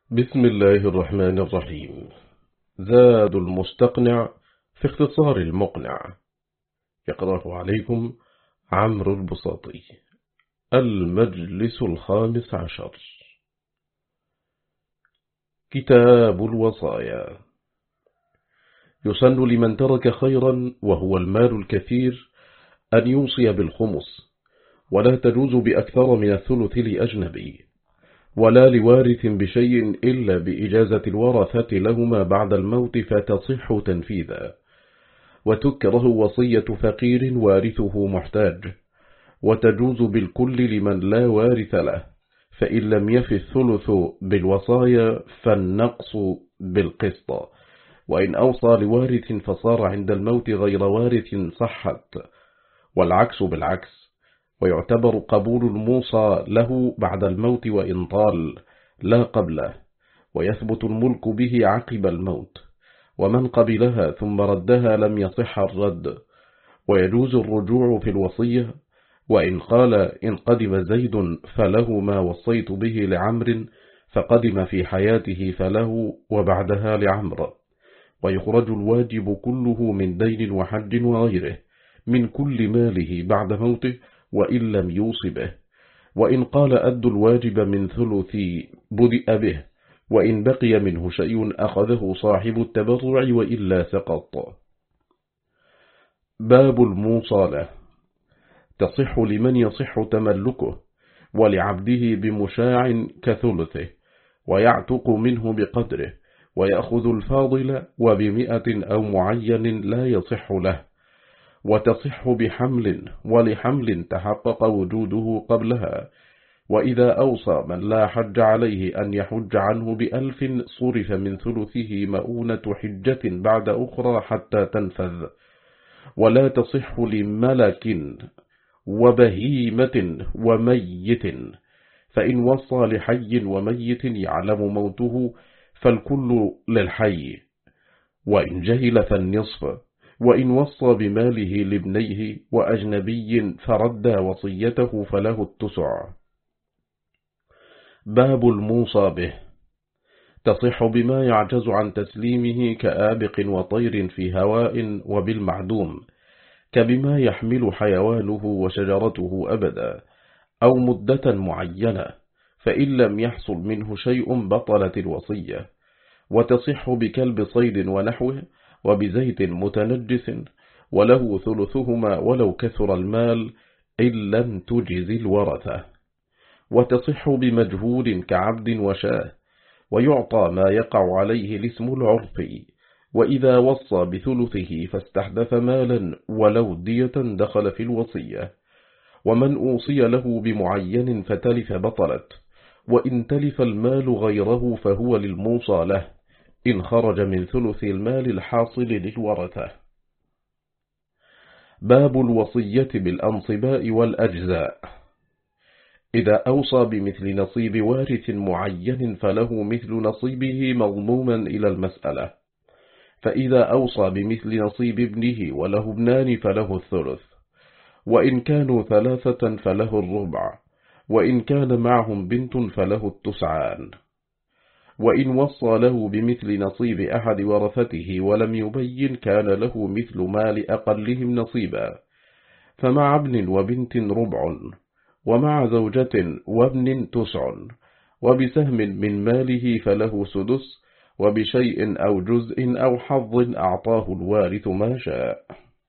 بسم الله الرحمن الرحيم. زاد المستقنع في اختصار المقنع. يقرأ عليكم عمرو البساطي. المجلس 15. كتاب الوصايا. يسن لمن ترك خيرا وهو المال الكثير أن يوصي بالخمس، ولا تجوز بأكثر من الثلث لأجنبي، ولا لوارث بشيء إلا بإجازة الورثة لهما بعد الموت فتصح تنفيذا. وتكره وصية فقير وارثه محتاج، وتجوز بالكل لمن لا وارث له، فإن لم يف الثلث بالوصايا فالنقص بالقسط. وإن أوصى لوارث فصار عند الموت غير وارث صحت، والعكس بالعكس. ويعتبر قبول الموصى له بعد الموت وإن طال، لا قبله، ويثبت الملك به عقب الموت. ومن قبلها ثم ردها لم يصح الرد. ويجوز الرجوع في الوصية، وإن قال إن قدم زيد فله ما وصيت به لعمر، فقدم في حياته فله وبعدها لعمر. ويخرج الواجب كله من دين وحج وغيره من كل ماله بعد موته وإن لم يوص به. وإن قال أد الواجب من ثلث بدأ به، وإن بقي منه شيء أخذه صاحب التبرع وإلا سقط. باب الموصالة. تصح لمن يصح تملكه، ولعبده بمشاع كثلثه، ويعتق منه بقدره، ويأخذ الفاضل وب100 أو معين لا يصح له. وتصح بحمل، ولحمل تحقق وجوده قبلها. وإذا أوصى من لا حج عليه أن يحج عنه ب1000 صرف من ثلثه مؤونة حجة بعد أخرى حتى تنفذ. ولا تصح لملك وبهيمة وميت، فإن وصى لحي وميت يعلم موته فالكل للحي، وإن جهل فالنصف. وإن وصى بماله لابنيه وأجنبي فرد وصيته فله التسع. باب الموصى به. تصح بما يعجز عن تسليمه كآبق وطير في هواء وبالمعدوم، كبما يحمل حيوانه وشجرته أبدا أو مدة معينة، فإن لم يحصل منه شيء بطلت الوصية. وتصح بكلب صيد ونحوه وبزيت متنجس، وله ثلثهما ولو كثر المال إن لم تجز الورثة. وتصح بمجهول كعبد وشاه، ويعطى ما يقع عليه الاسم العرفي. وإذا وصى بثلثه فاستحدث مالا ولو دية دخل في الوصية. ومن أوصي له بمعين فتلف بطلت، وإن تلف المال غيره فهو للموصى له إن خرج من ثلث المال الحاصل للورثة. باب الوصية بالأنصباء والأجزاء. إذا أوصى بمثل نصيب وارث معين فله مثل نصيبه مضموما إلى المسألة. فإذا أوصى بمثل نصيب ابنه وله ابنان فله الثلث، وإن كانوا 3 فله الربع، وإن كان معهم بنت فله التسعان. وإن وصى له بمثل نصيب أحد ورثته ولم يبين كان له مثل مال أقلهم نصيبا، فمع ابن وبنت ربع، ومع زوجة وابن تسع، وبسهم من ماله فله سدس، وبشيء أو جزء أو حظ أعطاه الوارث ما شاء.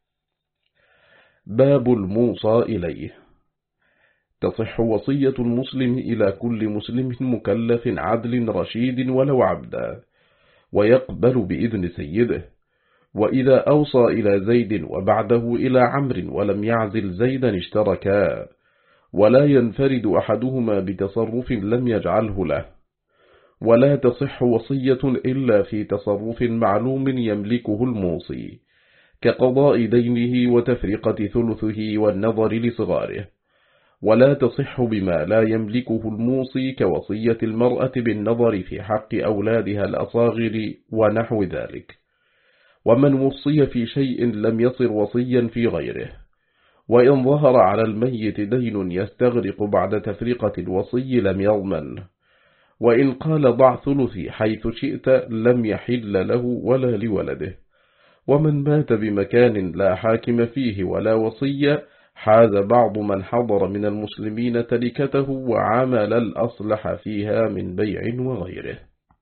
باب الموصى إليه. تصح وصية المسلم إلى كل مسلم مكلف عدل رشيد ولو عبدا، ويقبل بإذن سيده. وإذا أوصى إلى زيد وبعده إلى عمرو ولم يعزل زيدا اشتركا، ولا ينفرد أحدهما بتصرف لم يجعله له. ولا تصح وصية إلا في تصرف معلوم يملكه الموصي، كقضاء دينه وتفرقة ثلثه والنظر لصغاره. ولا تصح بما لا يملكه الموصي كوصية المرأة بالنظر في حق أولادها الأصاغر ونحو ذلك. ومن وصي في شيء لم يصر وصيا في غيره، وإن ظهر على الميت دين يستغرق بعد تفرقة الوصي لم يضمن. وإن قال ضع ثلثي حيث شئت لم يحل له ولا لولده. ومن مات بمكان لا حاكم فيه ولا وصية حاز بعض من حضر من المسلمين تركته وعمل الأصلح فيها من بيع وغيره.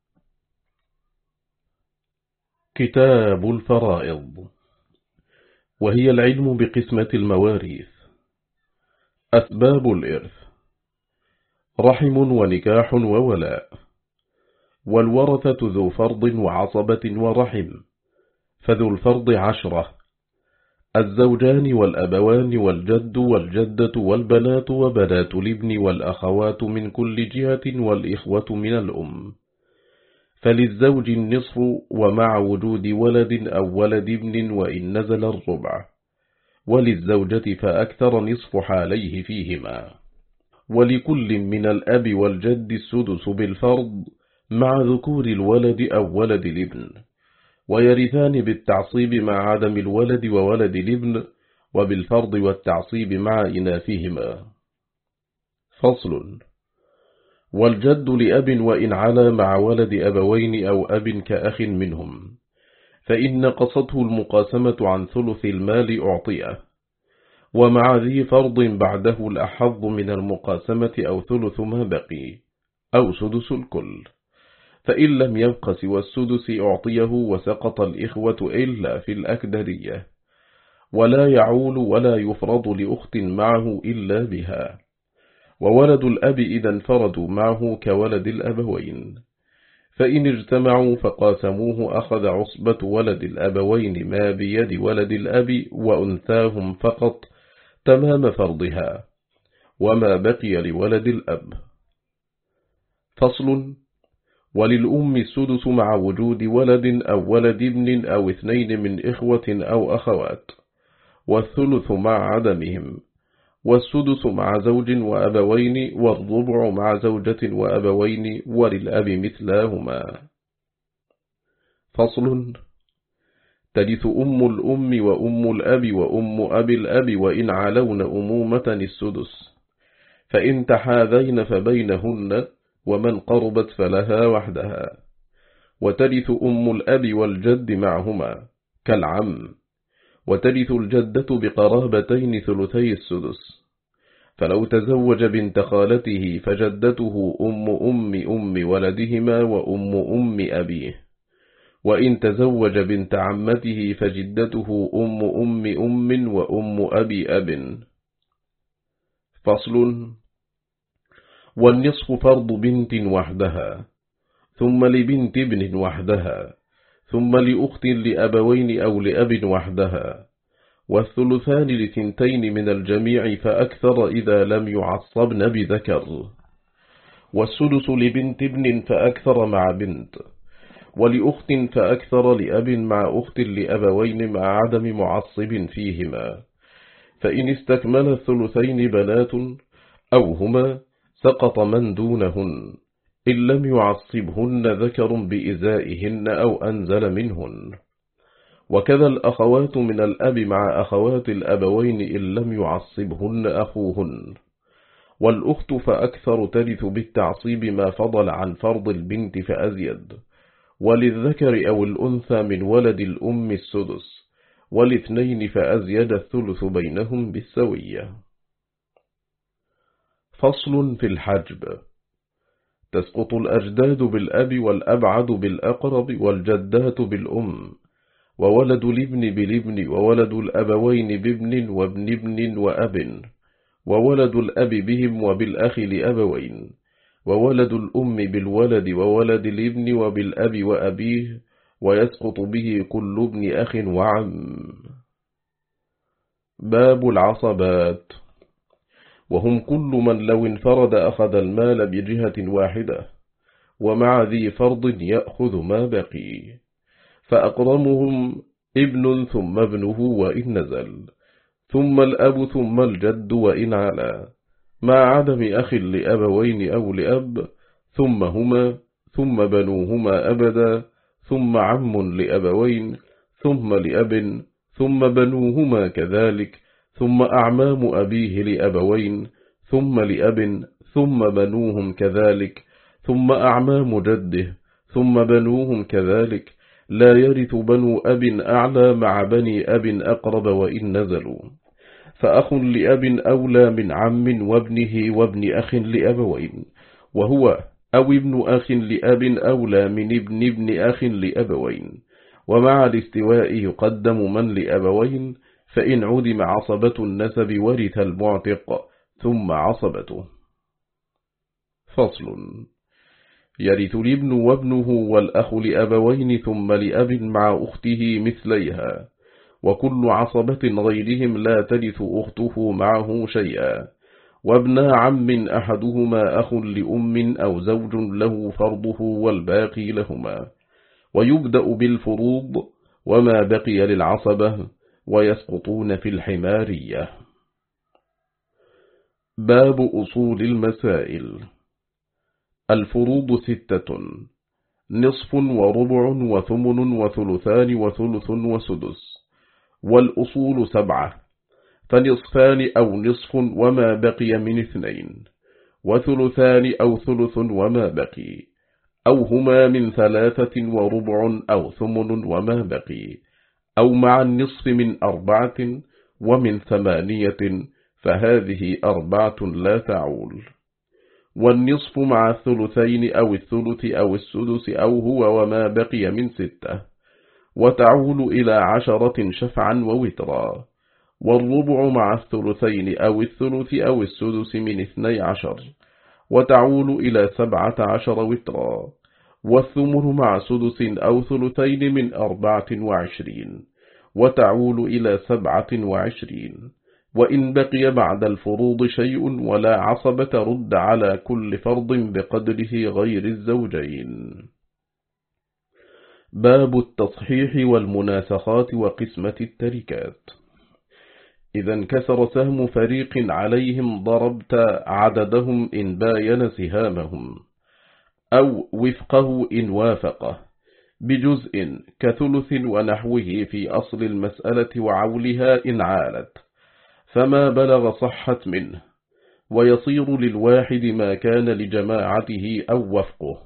كتاب الفرائض، وهي العلم بقسمة المواريث. أسباب الإرث: رحم ونكاح وولاء، والورثة ذو فرض وعصبة ورحم، فذو الفرض 10: الزوجان والأبوان والجد والجدة والبنات وبنات الابن والأخوات من كل جهة والإخوة من الأم. فللزوج النصف ومع وجود ولد أو ولد ابن وإن نزل الربع، وللزوجة فأكثر نصف حاليه فيهما. ولكل من الأب والجد السدس بالفرض مع ذكور الولد أو ولد الابن، ويرثان بالتعصيب مع عدم الولد وولد الابن، وبالفرض والتعصيب مع إناثهما. فصل: والجد لأب وإن علا مع ولد أبوين أو أب كأخ منهم، فإن نقصته المقاسمة عن ثلث المال أعطيه، ومع ذي فرض بعده الأحظ من المقاسمة أو ثلث ما بقي أو سدس الكل، فإن لم يبق سوى السدس أعطيه، وسقط الإخوة إلا في الأكدرية، ولا يعول ولا يفرض لأخت معه إلا بها. وولد الأب إذا انفردوا معه كولد الأبوين، فإن اجتمعوا فقاسموه أخذ عصبة ولد الأبوين ما بيد ولد الأب وأنثاهم فقط تمام فرضها، وما بقي لولد الأب. فصل: وللأم السدس مع وجود ولد أو ولد ابن أو 2 من إخوة أو أخوات، والثلث مع عدمهم، والسدس مع زوج وأبوين، والربع مع زوجة وأبوين، وللأب مثلاهما. فصل: ترث أم الأم وأم الأب وأم أبي الأب وإن علون أمومة السدس، فإن تحاذين فبينهن، ومن قربت فلها وحدها. وترث أم الأب والجد معهما كالعم، وترث الجدة بقرابتين 2/3 السدس. فلو تزوج بنت خالته فجدته أم ولدهما وأم أبيه، وإن تزوج بنت عمته فجدته أم وأم أب. فصل: والنصف فرض بنت وحدها، ثم لبنت ابن وحدها، ثم لأخت لأبوين أو لأب وحدها، والثلثان ل2 من الجميع فأكثر إذا لم يعصبن بذكر، والسدس لبنت ابن فأكثر مع بنت، ولأخت فأكثر لأب مع أخت لأبوين مع عدم معصب فيهما. فإن استكمل الثلثين بنات أو هما سقط من دونهن، إن لم يعصبهن ذكر بإزائهن أو أنزل منهن. وكذا الأخوات من الأب مع أخوات الأبوين إن لم يعصبهن أخوهن. والأخت فأكثر ترث بالتعصيب ما فضل عن فرض البنت فأزيد. وللذكر أو الأنثى من ولد الأم السدس، ول2 فأزيد الثلث بينهم بالسوية. فصل في الحجب: تسقط الأجداد بالأب والأبعد بالأقرب والجدات بالأم، وولد الابن بالابن، وولد الأبوين بابن وابن ابن وأب، وولد الأب بهم وبالأخ لأبوين، وولد الأم بالولد وولد الابن وبالأب وأبيه، ويسقط به كل ابن أخ وعم. باب العصبات، وهم كل من لو انفرد أخذ المال بجهة واحدة، ومع ذي فرض يأخذ ما بقي. فأقرمهم ابن ثم ابنه وإن نزل، ثم الأب ثم الجد وإن علا، مع عدم أخ لأبوين أو لأب، ثم هما، ثم بنوهما أبدا، ثم عم لأبوين، ثم لأب، ثم بنوهما كذلك، ثم أعمام أبيه لأبوين، ثم لأب، ثم بنوهم كذلك، ثم أعمام جده، ثم بنوهم كذلك، لا يرث بنو أب أعلى مع بني أب أقرب وإن نزلوا، فأخ لأب أولى من عم وابنه وابن أخ لأبوين، وهو أو ابن أخ لأب أولى من ابن أخ لأبوين، ومع الاستواء يقدم من لأبوين، فإن عدم عصبة النسب ورث المعتق ثم عصبته. فصل. يرث الابن وابنه والأخ لأبوين ثم لأب مع أخته مثليها، وكل عصبة غيرهم لا ترث أخته معه شيئا، وابن عم أحدهما أخ لأم أو زوج له فرضه والباقي لهما، ويبدأ بالفروض وما بقي للعصبة، ويسقطون في الحمارية. باب أصول المسائل. الفروض 6: نصف وربع وثمن وثلثان وثلث وسدس. والأصول 7: فنصفان أو نصف وما بقي من 2، وثلثان أو ثلث وما بقي، أو هما من 3 وربع أو ثمن وما بقي، أو مع النصف من 4 ومن 8، فهذه 4 لا تعول. والنصف مع الثلثين أو الثلث أو السدس أو هو وما بقي من 6، وتعول إلى 10 شفعا ووترا. والربع مع الثلثين أو الثلث أو السدس من 12، وتعول إلى 17 وترا. والثمن مع سدس أو ثلثين من 24، وتعول إلى 27. وإن بقي بعد الفروض شيء ولا عصبة رد على كل فرض بقدره غير الزوجين. باب التصحيح والمناسخات وقسمة التركات. إذا انكسر سهم فريق عليهم ضربت عددهم إن باين سهامهم، أو وفقه إن وافقه، بجزء كثلث ونحوه في أصل المسألة وعولها إن عالت، فما بلغ صحت منه، ويصير للواحد ما كان لجماعته أو وفقه.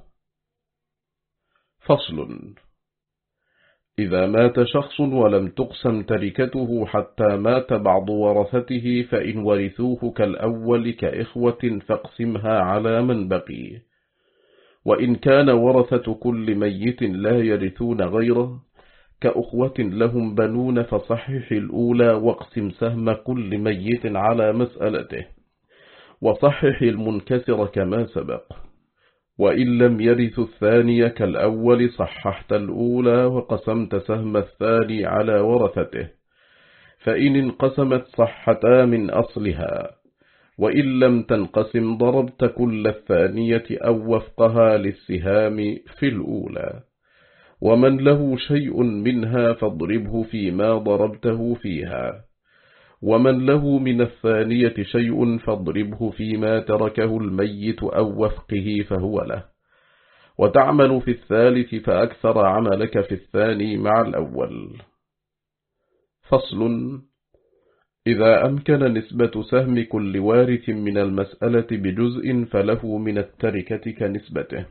فصل. إذا مات شخص ولم تقسم تركته حتى مات بعض ورثته، فإن ورثوه كالأول كإخوة فاقسمها على من بقي. وإن كان ورثة كل ميت لا يرثون غيره كأخوة لهم بنون، فصحح الأولى واقسم سهم كل ميت على مسألته، وصحح المنكسر كما سبق. وإن لم يرث الثاني كالأول صححت الأولى وقسمت سهم الثاني على ورثته، فإن انقسمت صحتا من أصلها، وإن لم تنقسم ضربت كل الثانية أو وفقها للسهام في الأولى. ومن له شيء منها فاضربه فيما ضربته فيها، ومن له من الثانية شيء فاضربه فيما تركه الميت أو وفقه فهو له، وتعمل في الثالث فأكثر عملك في الثاني مع الأول. فصل. إذا أمكن نسبة سهم كل وارث من المسألة بجزء فله من التركة كنسبته.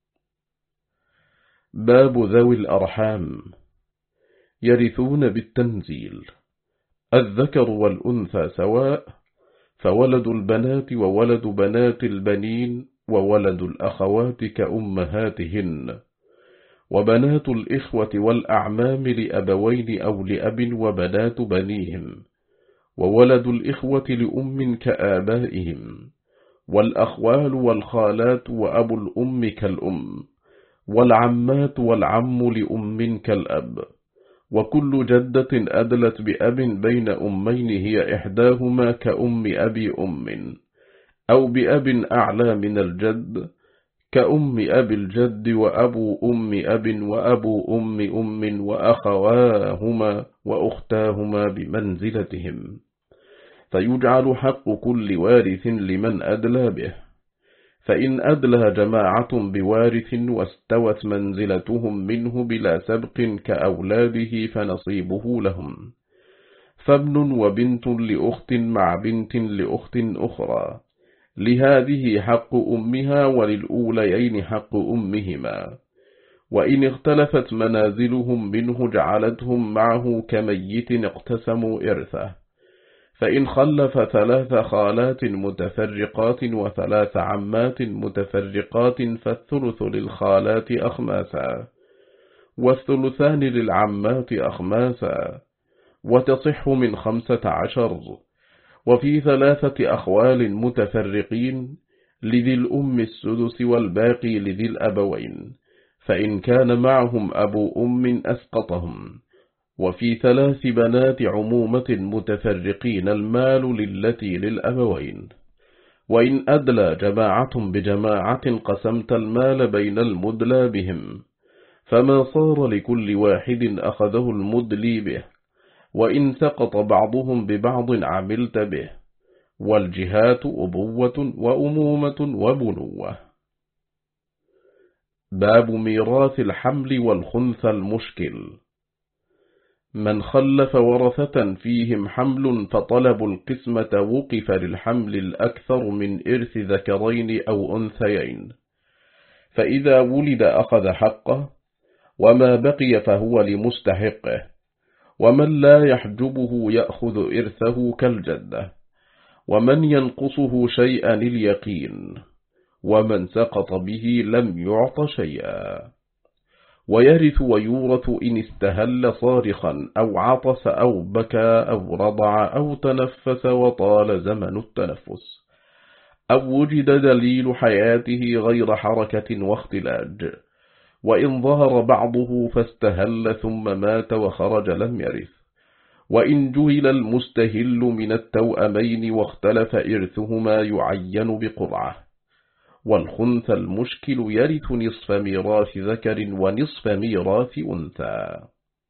باب ذوي الأرحام. يرثون بالتنزيل، الذكر والأنثى سواء، فولد البنات وولد بنات البنين وولد الأخوات كأمهاتهن، وبنات الإخوة والأعمام لأبوين أو لأب وبنات بنيهم، وولد الإخوة لأم كآبائهم، والأخوال والخالات وأبو الأم كالأم، والعمات والعم لأم كالأب، وكل جدة أدلت بأب بين أمين هي إحداهما كأم أبي أم، أو بأب أعلى من الجد كأم أبي الجد وأبو أم أب وأبو أم وأخواهما وأختاهما بمنزلتهم، فيجعل حق كل وارث لمن أدلى به. فإن أدلى جماعة بوارث واستوت منزلتهم منه بلا سبق كأولاده فنصيبه لهم، فابن وبنت لأخت مع بنت لأخت أخرى، لهذه حق أمها وللأوليين حق أمهما، وإن اختلفت منازلهم منه جعلتهم معه كميت اقتسموا إرثه، فإن خلف 3 خالات متفرقات و3 عمات متفرقات فالثلث للخالات أخماسا، والثلثان للعمات أخماسا، وتصح من 15، وفي 3 أخوال متفرقين لذي الأم السدس والباقي لذي الأبوين، فإن كان معهم أبو أم أسقطهم، وفي 3 بنات عمومة متفرقين المال للتي للأبوين، وإن أدلى جماعة بجماعة قسمت المال بين المدلى بهم، فما صار لكل واحد أخذه المدلي به، وإن سقط بعضهم ببعض عملت به، والجهات أبوة وأمومة وبنوة. باب ميراث الحمل والخنثى المشكل. من خلف ورثة فيهم حمل فطلبوا القسمة وقف للحمل الأكثر من إرث ذكرين أو أنثيين، فإذا ولد أخذ حقه، وما بقي فهو لمستحقه، ومن لا يحجبه يأخذ إرثه كالجدة، ومن ينقصه شيئا اليقين، ومن سقط به لم يعط شيئا. ويرث ويورث إن استهل صارخا أو عطس أو بكى أو رضع أو تنفس وطال زمن التنفس، أو وجد دليل حياته غير حركة واختلاج، وإن ظهر بعضه فاستهل ثم مات وخرج لم يرث، وإن جهل المستهل من التوأمين واختلف إرثهما يعين بقرعة. والخنثى المشكل يرث نصف ميراث ذكر ونصف ميراث أنثى.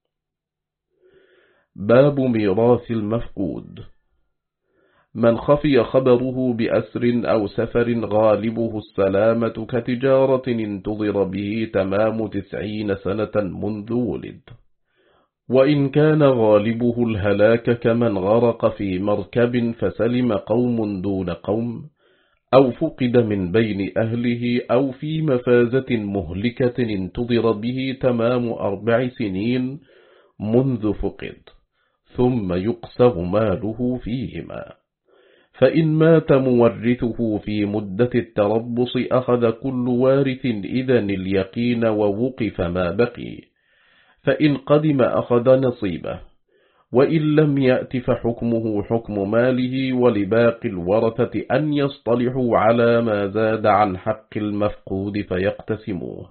باب ميراث المفقود. من خفي خبره بأسر أو سفر غالبه السلامة كتجارة انتظر به تمام 90 سنة منذ ولد، وإن كان غالبه الهلاك كمن غرق في مركب فسلم قوم دون قوم، أو فقد من بين أهله، أو في مفازة مهلكة انتظر به تمام 4 سنين منذ فقد، ثم يقسم ماله فيهما. فإن مات مورثه في مدة التربص أخذ كل وارث إذن اليقين ووقف ما بقي، فإن قدم أخذ نصيبه، وإن لم يأت فحكمه حكم ماله، ولباقي الورثة أن يصطلحوا على ما زاد عن حق المفقود فيقتسموه.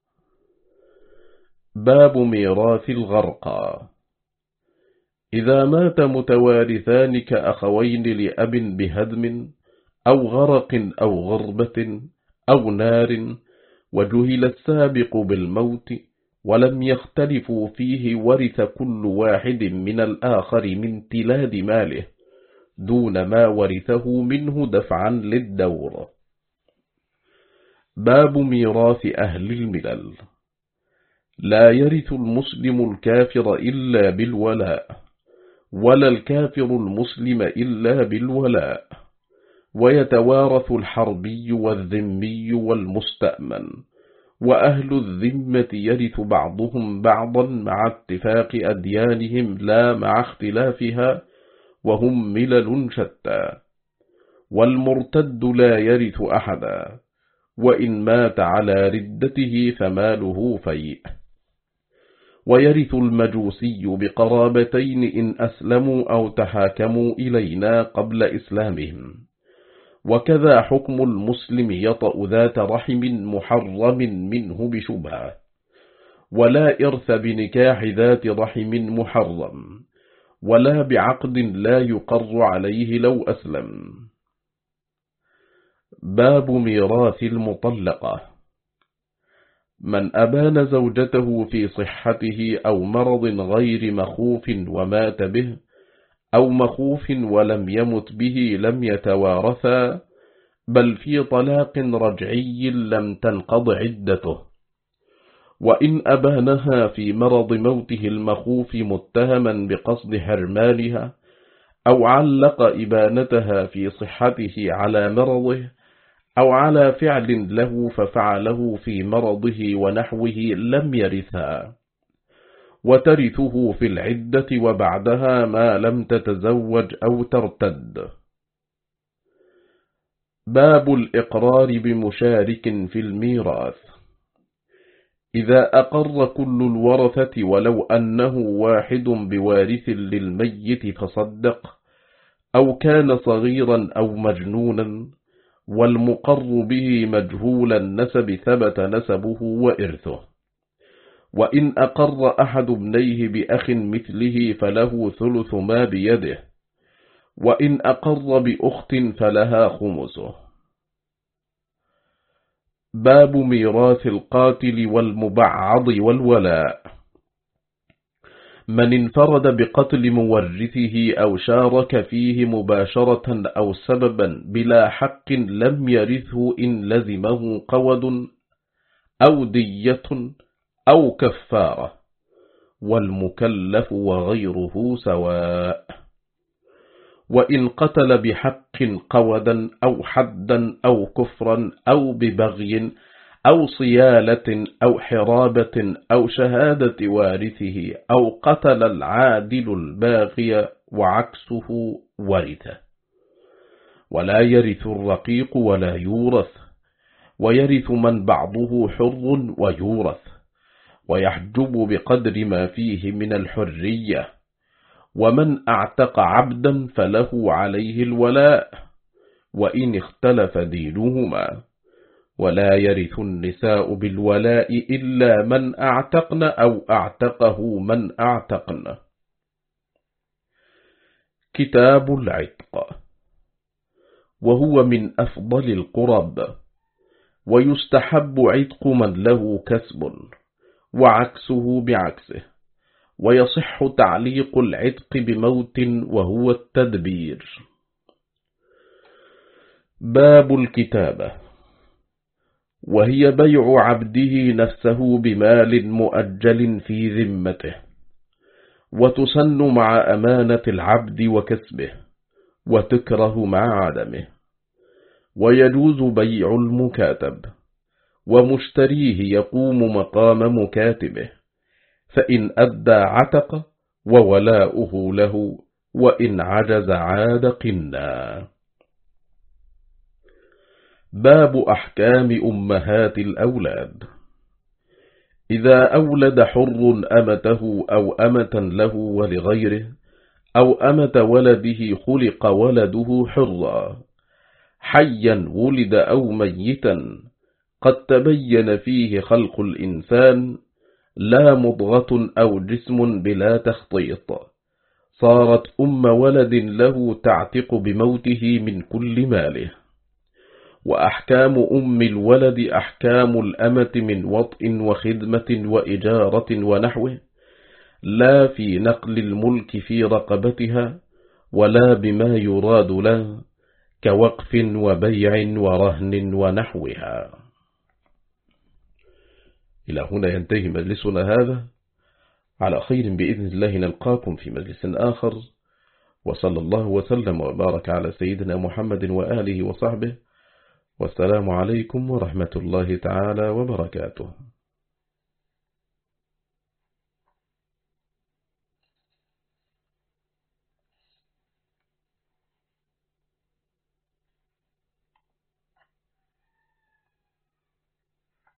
باب ميراث الغرقى. إذا مات متوارثان كأخوين لأب بهدم أو غرق أو غربة أو نار، وجهل السابق بالموت ولم يختلفوا فيه، ورث كل واحد من الآخر من تلاد ماله دون ما ورثه منه دفعا للدور. باب ميراث أهل الملل. لا يرث المسلم الكافر إلا بالولاء، ولا الكافر المسلم إلا بالولاء، ويتوارث الحربي والذمي والمستأمن، وأهل الذمة يرث بعضهم بعضا مع اتفاق أديانهم لا مع اختلافها، وهم ملل شتى. والمرتد لا يرث أحدا، وإن مات على ردته فماله فيء. ويرث المجوسي بقرابتين إن أسلموا أو تحاكموا إلينا قبل إسلامهم، وكذا حكم المسلم يطأ ذات رحم محرم منه بشبهة، ولا إرث بنكاح ذات رحم محرم، ولا بعقد لا يقر عليه لو أسلم. باب ميراث المطلقة. من أبان زوجته في صحته أو مرض غير مخوف ومات به، أو مخوف ولم يمت به لم يتوارثا، بل في طلاق رجعي لم تنقض عدته. وإن أبانها في مرض موته المخوف متهما بقصد حرمانها، أو علق إبانتها في صحته على مرضه، أو على فعل له ففعله في مرضه ونحوه لم يرثها، وترثه في العدة وبعدها ما لم تتزوج أو ترتد. باب الإقرار بمشارك في الميراث. إذا أقر كل الورثة ولو أنه واحد بوارث للميت فصدق، أو كان صغيرا أو مجنونا، والمقر به مجهول النسب ثبت نسبه وإرثه. وإن أقر أحد ابنيه بأخ مثله فله ثلث ما بيده، وإن أقر بأخت فلها خمسه. باب ميراث القاتل والمبعض والولاء. من انفرد بقتل مورثه أو شارك فيه مباشرة أو سببا بلا حق لم يرثه إن لزمه قود أو دية أو كفارة، والمكلف وغيره سواء. وإن قتل بحق قودا أو حدا أو كفرا أو ببغي أو صيالة أو حرابة أو شهادة وارثه أو قتل العادل الباغي وعكسه ورثه. ولا يرث الرقيق ولا يورث، ويرث من بعضه حر ويورث، ويحجب بقدر ما فيه من الحرية. ومن اعتق عبدا فله عليه الولاء، وإن اختلف دينهما. ولا يرث النساء بالولاء إلا من اعتقن أو اعتقه من اعتقن. كتاب العتق، وهو من أفضل القرب، ويستحب عتق من له كسب، وعكسه بعكسه، ويصح تعليق العتق بموت وهو التدبير. باب الكتابة، وهي بيع عبده نفسه بمال مؤجل في ذمته، وتسن مع أمانة العبد وكسبه، وتكره مع عدمه. ويجوز بيع المكاتب، ومشتريه يقوم مقام مكاتبه، فإن أدى عتق وولاؤه له، وإن عجز عاد قنا. باب أحكام أمهات الأولاد. إذا أولد حر أمته أو أمة له ولغيره، أو أمة ولده خلق ولده حرا، حيا ولد أو ميتا، قد تبين فيه خلق الإنسان، لا مضغة أو جسم بلا تخطيط، صارت أم ولد له تعتق بموته من كل ماله. وأحكام أم الولد أحكام الأمة من وطء وخدمة وإجارة ونحوه، لا في نقل الملك في رقبتها، ولا بما يراد له كوقف وبيع ورهن ونحوها. إلى هنا ينتهي مجلسنا هذا، على خير بإذن الله نلقاكم في مجلس آخر، وصلى الله وسلم وبارك على سيدنا محمد وآله وصحبه، والسلام عليكم ورحمة الله تعالى وبركاته.